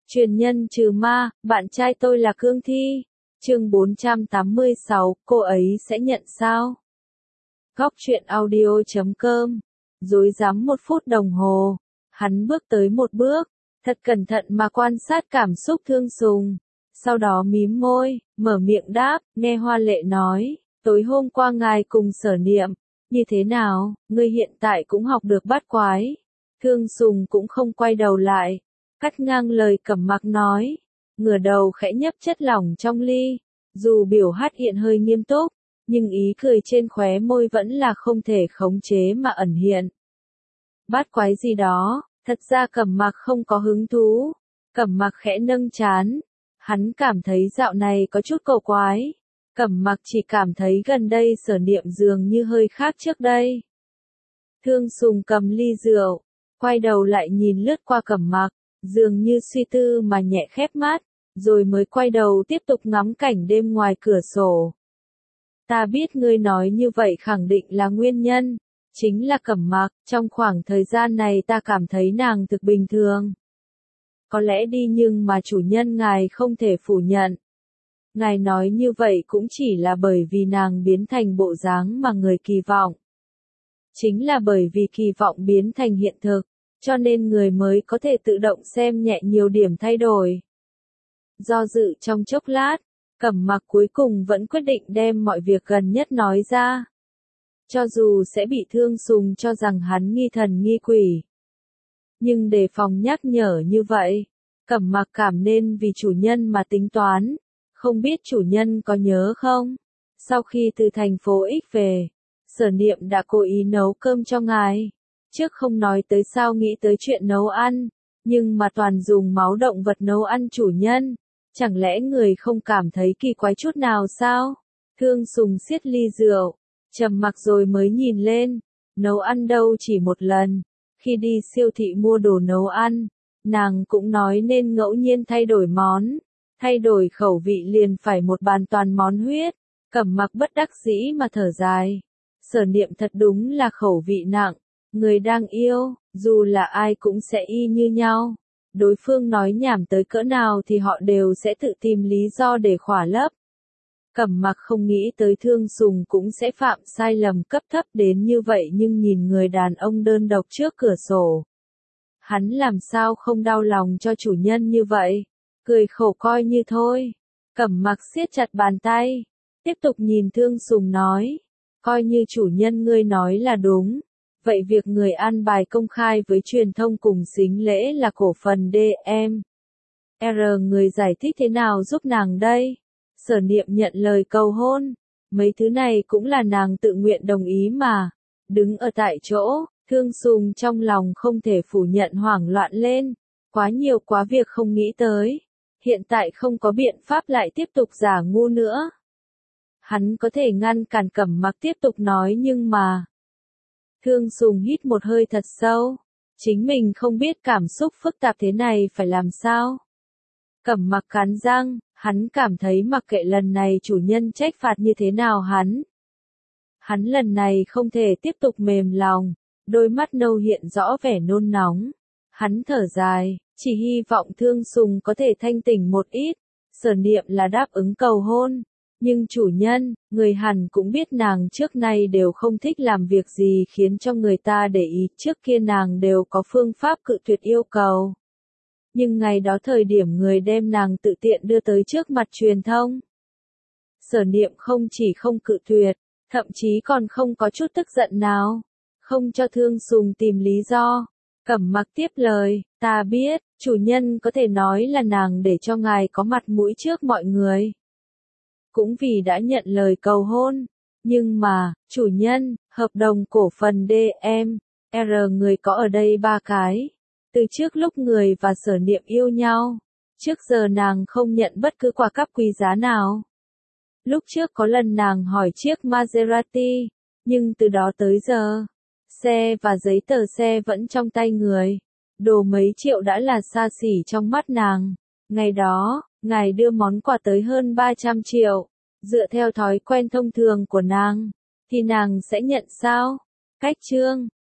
Truyền nhân trừ ma, bạn trai tôi là cương thi. Chương 486, cô ấy sẽ nhận sao? Góc truyện audio.com. Rối rắm 1 phút đồng hồ. Hắn bước tới một bước, thật cẩn thận mà quan sát cảm xúc Thương Sùng. Sau đó mím môi, mở miệng đáp, nghe Hoa Lệ nói, tối hôm qua ngài cùng Sở Niệm, như thế nào, ngươi hiện tại cũng học được bát quái. Thương Sùng cũng không quay đầu lại, cắt ngang lời Cẩm Mặc nói, ngửa đầu khẽ nhấp chất lỏng trong ly, dù biểu hát hiện hơi nghiêm túc, nhưng ý cười trên khóe môi vẫn là không thể khống chế mà ẩn hiện. Bát quái gì đó, thật ra Cẩm Mặc không có hứng thú. Cẩm Mặc khẽ nâng trán, hắn cảm thấy dạo này có chút cầu quái. Cẩm Mặc chỉ cảm thấy gần đây Sở Niệm dường như hơi khác trước đây. Thương Sùng cầm ly rượu, quay đầu lại nhìn lướt qua Cẩm Mặc, dường như suy tư mà nhẹ khép mắt, rồi mới quay đầu tiếp tục ngắm cảnh đêm ngoài cửa sổ. Ta biết ngươi nói như vậy khẳng định là nguyên nhân, chính là Cẩm Mặc, trong khoảng thời gian này ta cảm thấy nàng thực bình thường. Có lẽ đi nhưng mà chủ nhân ngài không thể phủ nhận. Ngài nói như vậy cũng chỉ là bởi vì nàng biến thành bộ dáng mà người kỳ vọng. Chính là bởi vì kỳ vọng biến thành hiện thực, cho nên người mới có thể tự động xem nhẹ nhiều điểm thay đổi. Do dự trong chốc lát, Cẩm Mặc cuối cùng vẫn quyết định đem mọi việc gần nhất nói ra. Cho dù sẽ bị Thương Sùng cho rằng hắn nghi thần nghi quỷ. Nhưng đề phòng nhắc nhở như vậy, Cẩm Mặc cảm nên vì chủ nhân mà tính toán. Không biết chủ nhân có nhớ không? Sau khi từ thành phố X về, Sở Niệm đã cố ý nấu cơm cho ngài. Trước không nói tới sao nghĩ tới chuyện nấu ăn, nhưng mà toàn dùng máu động vật nấu ăn chủ nhân. Chẳng lẽ người không cảm thấy kỳ quái chút nào sao? Thương Sùng siết ly rượu, trầm mặc rồi mới nhìn lên. Nấu ăn đâu chỉ một lần. Khi đi siêu thị mua đồ nấu ăn, nàng cũng nói nên ngẫu nhiên thay đổi món. Thay đổi khẩu vị liền phải một bàn toàn món huyết. Cẩm Mặc bất đắc dĩ mà thở dài. Sở Niệm thật đúng là khẩu vị nặng. Người đang yêu, dù là ai cũng sẽ y như nhau. Đối phương nói nhảm tới cỡ nào thì họ đều sẽ tự tìm lý do để khỏa lấp. Cẩm Mặc không nghĩ tới Thương Sùng cũng sẽ phạm sai lầm cấp thấp đến như vậy, nhưng nhìn người đàn ông đơn độc trước cửa sổ. Hắn làm sao không đau lòng cho chủ nhân như vậy? Cười khổ coi như thôi. Cẩm Mặc siết chặt bàn tay, tiếp tục nhìn Thương Sùng nói, coi như chủ nhân ngươi nói là đúng. Vậy việc người an bài công khai với truyền thông cùng sính lễ là cổ phần DM. Người giải thích thế nào giúp nàng đây? Sở Niệm nhận lời cầu hôn. Mấy thứ này cũng là nàng tự nguyện đồng ý mà. Đứng ở tại chỗ, Thương Sùng trong lòng không thể phủ nhận hoảng loạn lên. Quá nhiều quá việc không nghĩ tới. Hiện tại không có biện pháp lại tiếp tục giả ngu nữa. Hắn có thể ngăn cản Cẩm Mặc tiếp tục nói nhưng mà. Thương Sùng hít một hơi thật sâu. Chính mình không biết cảm xúc phức tạp thế này phải làm sao. Cẩm Mặc cắn răng, hắn cảm thấy mặc kệ lần này chủ nhân trách phạt như thế nào hắn lần này không thể tiếp tục mềm lòng. Đôi mắt nâu hiện rõ vẻ nôn nóng. Hắn thở dài, chỉ hy vọng Thương Sùng có thể thanh tỉnh một ít. Sở Niệm là đáp ứng cầu hôn. Nhưng chủ nhân, người hẳn cũng biết nàng trước nay đều không thích làm việc gì khiến cho người ta để ý. Trước kia nàng đều có phương pháp cự tuyệt yêu cầu. Nhưng ngày đó thời điểm người đem nàng tự tiện đưa tới trước mặt truyền thông. Sở Niệm không chỉ không cự tuyệt, thậm chí còn không có chút tức giận nào. Không cho Thương Sùng tìm lý do. Cẩm Mặc tiếp lời, ta biết, chủ nhân có thể nói là nàng để cho ngài có mặt mũi trước mọi người. Cũng vì đã nhận lời cầu hôn. Nhưng mà, chủ nhân, hợp đồng cổ phần DM, người có ở đây 3 cái. Từ trước lúc người và Sở Niệm yêu nhau, trước giờ nàng không nhận bất cứ quà cáp quý giá nào. Lúc trước có lần nàng hỏi chiếc Maserati, nhưng từ đó tới giờ, xe và giấy tờ xe vẫn trong tay người. Đồ mấy triệu đã là xa xỉ trong mắt nàng. Ngày đó, ngài đưa món quà tới hơn 300 triệu. Dựa theo thói quen thông thường của nàng, thì nàng sẽ nhận sao? Cách chương